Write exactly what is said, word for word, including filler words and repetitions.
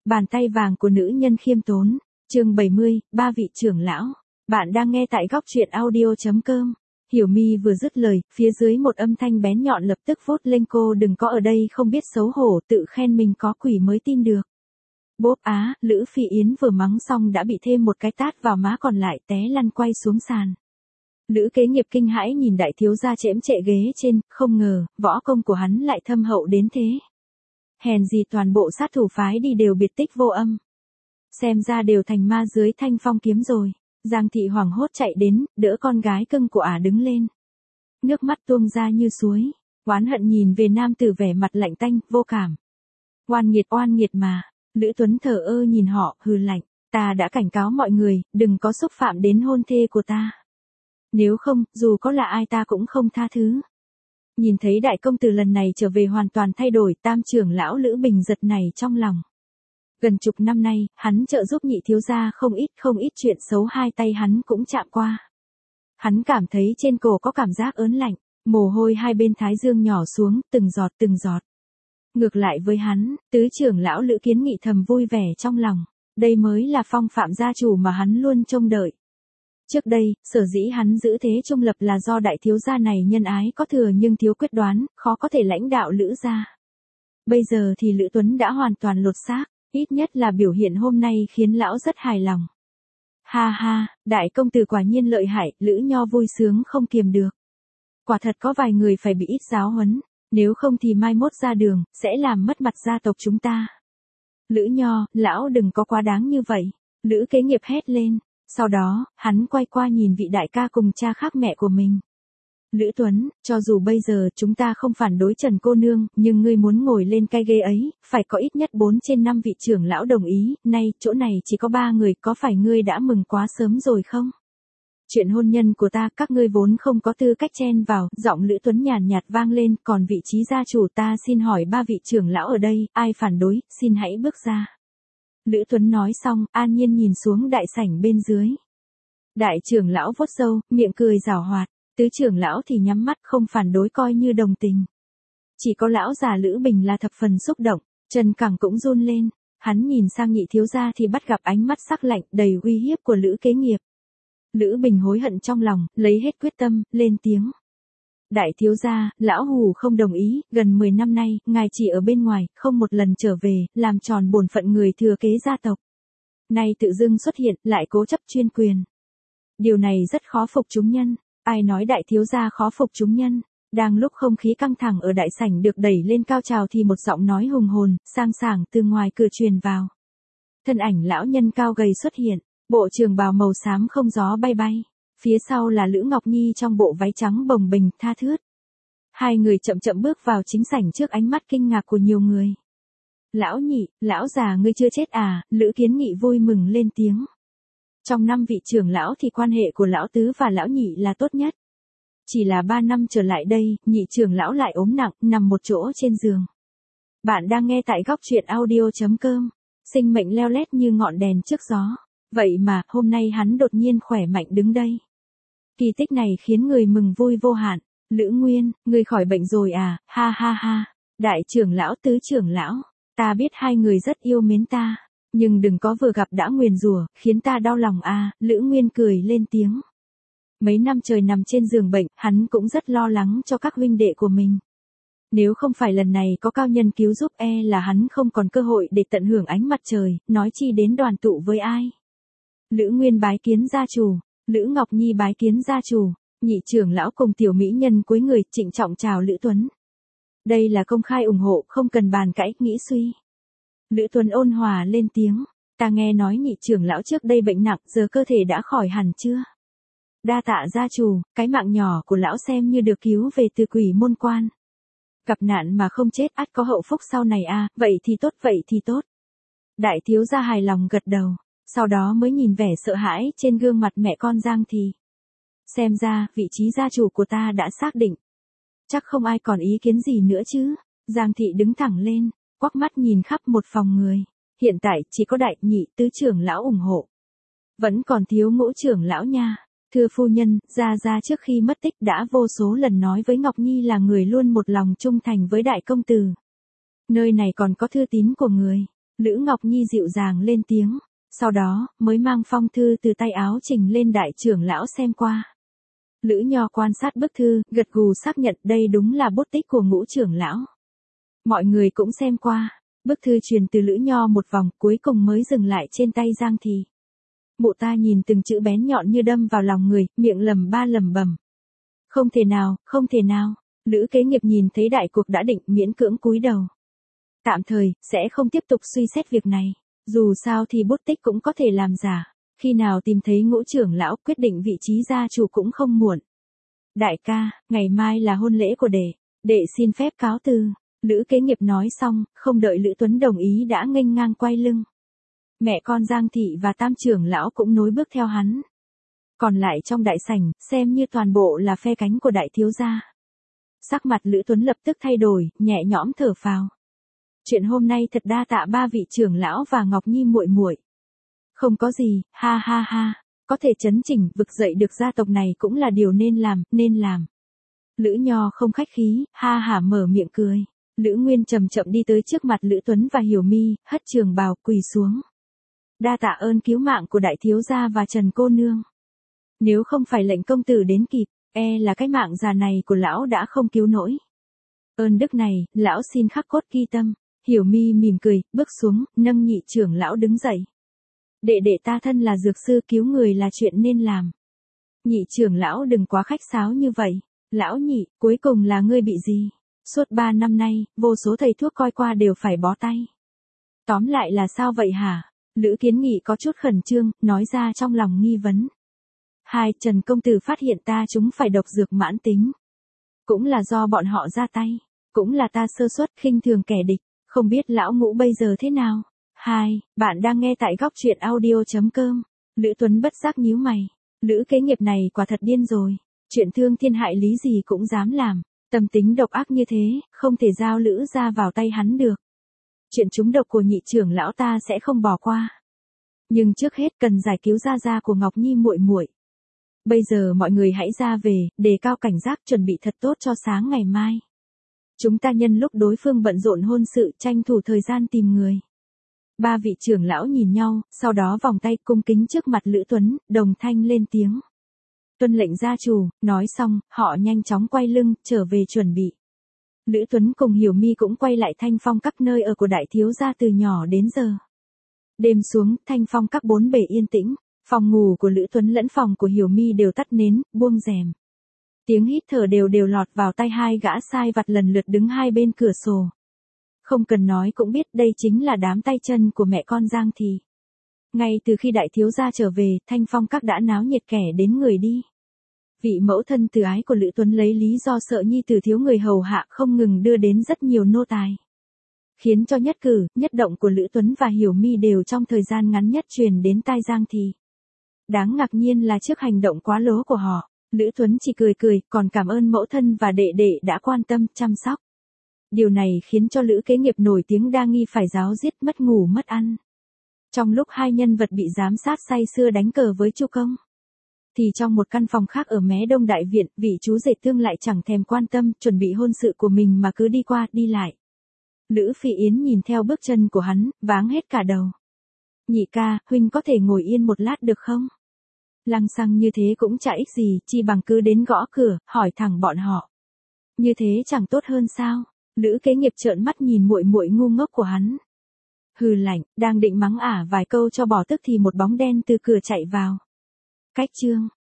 Bàn tay vàng của nữ nhân khiêm tốn. Chương bảy mươi, ba vị trưởng lão. Bạn đang nghe tại góc truyện audio chấm com. Hiểu Mi vừa dứt lời, phía dưới một âm thanh bén nhọn lập tức vút lên cô đừng có ở đây không biết xấu hổ tự khen mình có quỷ mới tin được. Bốp á, Lữ Phi Yến vừa mắng xong đã bị thêm một cái tát vào má còn lại té lăn quay xuống sàn. Lữ Kế Nghiệp kinh hãi nhìn đại thiếu gia chễm chệ ghế trên, không ngờ, võ công của hắn lại thâm hậu đến thế. Hèn gì toàn bộ sát thủ phái đi đều biệt tích vô âm. Xem ra đều thành ma dưới thanh phong kiếm rồi. Giang Thị hoảng hốt chạy đến, đỡ con gái cưng của ả đứng lên. Nước mắt tuôn ra như suối, oán hận nhìn về nam tử vẻ mặt lạnh tanh, vô cảm. Oan nghiệt oan nghiệt mà, Lữ Tuấn thờ ơ nhìn họ, hừ lạnh, ta đã cảnh cáo mọi người, đừng có xúc phạm đến hôn thê của ta. Nếu không, dù có là ai ta cũng không tha thứ. Nhìn thấy đại công tử lần này trở về hoàn toàn thay đổi, tam trưởng lão Lữ Bình giật này trong lòng. Gần chục năm nay, hắn trợ giúp nhị thiếu gia không ít không ít chuyện xấu hai tay hắn cũng chạm qua. Hắn cảm thấy trên cổ có cảm giác ớn lạnh, mồ hôi hai bên thái dương nhỏ xuống, từng giọt từng giọt. Ngược lại với hắn, tứ trưởng lão Lữ Kiến Nghị thầm vui vẻ trong lòng, đây mới là phong phạm gia chủ mà hắn luôn trông đợi. Trước đây, sở dĩ hắn giữ thế trung lập là do đại thiếu gia này nhân ái có thừa nhưng thiếu quyết đoán, khó có thể lãnh đạo Lữ gia. Bây giờ thì Lữ Tuấn đã hoàn toàn lột xác, ít nhất là biểu hiện hôm nay khiến lão rất hài lòng. Ha ha, đại công tử quả nhiên lợi hại, Lữ Nho vui sướng không kiềm được. Quả thật có vài người phải bị ít giáo huấn, nếu không thì mai mốt ra đường, sẽ làm mất mặt gia tộc chúng ta. Lữ Nho, lão đừng có quá đáng như vậy, Lữ Kế Nghiệp hét lên. Sau đó, hắn quay qua nhìn vị đại ca cùng cha khác mẹ của mình. Lữ Tuấn, cho dù bây giờ chúng ta không phản đối Trần cô nương, nhưng ngươi muốn ngồi lên cái ghế ấy, phải có ít nhất bốn trên năm vị trưởng lão đồng ý, nay, chỗ này chỉ có ba người, có phải ngươi đã mừng quá sớm rồi không? Chuyện hôn nhân của ta, các ngươi vốn không có tư cách chen vào, giọng Lữ Tuấn nhàn nhạt vang lên, còn vị trí gia chủ ta xin hỏi ba vị trưởng lão ở đây, ai phản đối, xin hãy bước ra. Lữ Tuấn nói xong, an nhiên nhìn xuống đại sảnh bên dưới. Đại trưởng lão vuốt râu, miệng cười giảo hoạt, tứ trưởng lão thì nhắm mắt không phản đối coi như đồng tình. Chỉ có lão già Lữ Bình là thập phần xúc động, chân cẳng cũng run lên, hắn nhìn sang nhị thiếu gia thì bắt gặp ánh mắt sắc lạnh đầy uy hiếp của Lữ Kế Nghiệp. Lữ Bình hối hận trong lòng, lấy hết quyết tâm, lên tiếng. Đại thiếu gia, lão hù không đồng ý, gần mười năm nay, ngài chỉ ở bên ngoài, không một lần trở về, làm tròn bổn phận người thừa kế gia tộc. Nay tự dưng xuất hiện, lại cố chấp chuyên quyền. Điều này rất khó phục chúng nhân, ai nói đại thiếu gia khó phục chúng nhân. Đang lúc không khí căng thẳng ở đại sảnh được đẩy lên cao trào thì một giọng nói hùng hồn, sang sảng từ ngoài cửa truyền vào. Thân ảnh lão nhân cao gầy xuất hiện, bộ trường bào màu xám không gió bay bay. Phía sau là Lữ Ngọc Nhi trong bộ váy trắng bồng bềnh, tha thướt. Hai người chậm chậm bước vào chính sảnh trước ánh mắt kinh ngạc của nhiều người. Lão nhị, lão già ngươi chưa chết à, Lữ Kiến Nghị vui mừng lên tiếng. Trong năm vị trưởng lão thì quan hệ của lão tứ và lão nhị là tốt nhất. Chỉ là ba năm trở lại đây, nhị trưởng lão lại ốm nặng, nằm một chỗ trên giường. Bạn đang nghe tại góc truyện audio chấm com, sinh mệnh leo lét như ngọn đèn trước gió. Vậy mà, hôm nay hắn đột nhiên khỏe mạnh đứng đây. Kỳ tích này khiến người mừng vui vô hạn. Lữ Nguyên, ngươi khỏi bệnh rồi à, ha ha ha. Đại trưởng lão tứ trưởng lão, ta biết hai người rất yêu mến ta, nhưng đừng có vừa gặp đã nguyền rủa, khiến ta đau lòng à, Lữ Nguyên cười lên tiếng. Mấy năm trời nằm trên giường bệnh, hắn cũng rất lo lắng cho các huynh đệ của mình. Nếu không phải lần này có cao nhân cứu giúp e là hắn không còn cơ hội để tận hưởng ánh mặt trời, nói chi đến đoàn tụ với ai. Lữ Nguyên bái kiến gia chủ, Lữ Ngọc Nhi bái kiến gia chủ, nhị trưởng lão cùng tiểu mỹ nhân cuối người trịnh trọng chào Lữ Tuấn. Đây là công khai ủng hộ, không cần bàn cãi, nghĩ suy. Lữ Tuấn ôn hòa lên tiếng, ta nghe nói nhị trưởng lão trước đây bệnh nặng, giờ cơ thể đã khỏi hẳn chưa? Đa tạ gia chủ, cái mạng nhỏ của lão xem như được cứu về từ quỷ môn quan. Gặp nạn mà không chết ắt có hậu phúc sau này à, vậy thì tốt vậy thì tốt. Đại thiếu gia hài lòng gật đầu. Sau đó mới nhìn vẻ sợ hãi trên gương mặt mẹ con Giang Thị. Xem ra, vị trí gia chủ của ta đã xác định. Chắc không ai còn ý kiến gì nữa chứ. Giang Thị đứng thẳng lên, quắc mắt nhìn khắp một phòng người. Hiện tại chỉ có đại nhị tứ trưởng lão ủng hộ. Vẫn còn thiếu ngũ trưởng lão nha. Thưa phu nhân, Gia Gia trước khi mất tích đã vô số lần nói với Ngọc Nhi là người luôn một lòng trung thành với đại công tử. Nơi này còn có thư tín của người. Lữ Ngọc Nhi dịu dàng lên tiếng, sau đó, mới mang phong thư từ tay áo trình lên đại trưởng lão xem qua. Lữ Nho quan sát bức thư, gật gù xác nhận đây đúng là bút tích của Ngũ trưởng lão. Mọi người cũng xem qua, bức thư truyền từ Lữ Nho một vòng, cuối cùng mới dừng lại trên tay Giang Thì. Mụ ta nhìn từng chữ bén nhọn như đâm vào lòng người, miệng lầm ba lầm bầm. Không thể nào, không thể nào. Lữ Kế Nghiệp nhìn thấy đại cuộc đã định, miễn cưỡng cúi đầu. Tạm thời, sẽ không tiếp tục suy xét việc này. Dù sao thì bút tích cũng có thể làm giả. Khi nào tìm thấy Ngũ trưởng lão, quyết định vị trí gia chủ cũng không muộn. Đại ca, ngày mai là hôn lễ của đệ. Đệ xin phép cáo từ. Lữ Kế Nghiệp nói xong, không đợi Lữ Tuấn đồng ý đã nghênh ngang quay lưng. Mẹ con Giang Thị và Tam trưởng lão cũng nối bước theo hắn. Còn lại trong đại sảnh, xem như toàn bộ là phe cánh của đại thiếu gia. Sắc mặt Lữ Tuấn lập tức thay đổi, nhẹ nhõm thở phào. Chuyện hôm nay thật đa tạ ba vị trưởng lão và Ngọc Nhi muội muội. Không có gì, ha ha ha, có thể chấn chỉnh, vực dậy được gia tộc này cũng là điều nên làm, nên làm. Lữ Nho không khách khí, ha hả mở miệng cười. Lữ Nguyên chậm chậm đi tới trước mặt Lữ Tuấn và Hiểu Mi, hất trường bào, quỳ xuống. Đa tạ ơn cứu mạng của đại thiếu gia và Trần cô nương. Nếu không phải lệnh công tử đến kịp, e là cái mạng già này của lão đã không cứu nổi. Ơn đức này, lão xin khắc cốt ghi tâm. Hiểu Mi mỉm cười, bước xuống, nâng nhị trưởng lão đứng dậy. Đệ đệ ta thân là dược sư, cứu người là chuyện nên làm. Nhị trưởng lão đừng quá khách sáo như vậy. Lão nhị, cuối cùng là ngươi bị gì? Suốt ba năm nay, vô số thầy thuốc coi qua đều phải bó tay. Tóm lại là sao vậy hả? Lữ Kiến Nghị có chút khẩn trương, nói ra trong lòng nghi vấn. Hai, Trần công tử phát hiện ta chúng phải độc dược mãn tính. Cũng là do bọn họ ra tay. Cũng là ta sơ suất khinh thường kẻ địch. Không biết lão Ngũ bây giờ thế nào? Hai, bạn đang nghe tại góc truyện audio chấm com. Lữ Tuấn bất giác nhíu mày. Lữ Kế Nghiệp này quả thật điên rồi. Chuyện thương thiên hại lý gì cũng dám làm. Tâm tính độc ác như thế, không thể giao Lữ ra vào tay hắn được. Chuyện trúng độc của nhị trưởng lão ta sẽ không bỏ qua. Nhưng trước hết cần giải cứu gia gia của Ngọc Nhi muội muội. Bây giờ mọi người hãy ra về, đề cao cảnh giác, chuẩn bị thật tốt cho sáng ngày mai. Chúng ta nhân lúc đối phương bận rộn hôn sự, tranh thủ thời gian tìm người. Ba vị trưởng lão nhìn nhau, sau đó vòng tay cung kính trước mặt Lữ Tuấn, đồng thanh lên tiếng. Tuân lệnh gia chủ, nói xong, họ nhanh chóng quay lưng, trở về chuẩn bị. Lữ Tuấn cùng Hiểu Mi cũng quay lại Thanh Phong các nơi ở của đại thiếu gia từ nhỏ đến giờ. Đêm xuống, Thanh Phong các bốn bề yên tĩnh, phòng ngủ của Lữ Tuấn lẫn phòng của Hiểu Mi đều tắt nến, buông rèm. Tiếng hít thở đều đều lọt vào tai hai gã sai vặt lần lượt đứng hai bên cửa sổ. Không cần nói cũng biết đây chính là đám tay chân của mẹ con Giang Thì. Ngay từ khi đại thiếu gia trở về, Thanh Phong các đã náo nhiệt kẻ đến người đi. Vị mẫu thân từ ái của Lữ Tuấn lấy lý do sợ nhi tử thiếu người hầu hạ không ngừng đưa đến rất nhiều nô tài. Khiến cho nhất cử, nhất động của Lữ Tuấn và Hiểu Mi đều trong thời gian ngắn nhất truyền đến tai Giang Thì. Đáng ngạc nhiên là trước hành động quá lố của họ, Lữ Tuấn chỉ cười cười, còn cảm ơn mẫu thân và đệ đệ đã quan tâm, chăm sóc. Điều này khiến cho Lữ Kế Nghiệp nổi tiếng đa nghi phải giáo giết, mất ngủ mất ăn. Trong lúc hai nhân vật bị giám sát say sưa đánh cờ với Chu Công, thì trong một căn phòng khác ở mé đông đại viện, vị chú rể tương lại chẳng thèm quan tâm, chuẩn bị hôn sự của mình mà cứ đi qua, đi lại. Lữ Phi Yến nhìn theo bước chân của hắn, váng hết cả đầu. Nhị ca, huynh có thể ngồi yên một lát được không? Lăng xăng như thế cũng chả ích gì, chi bằng cứ đến gõ cửa, hỏi thẳng bọn họ. Như thế chẳng tốt hơn sao? Lữ Kế Nghiệp trợn mắt nhìn muội muội ngu ngốc của hắn. Hừ lạnh, đang định mắng ả vài câu cho bỏ tức thì một bóng đen từ cửa chạy vào. Cách chương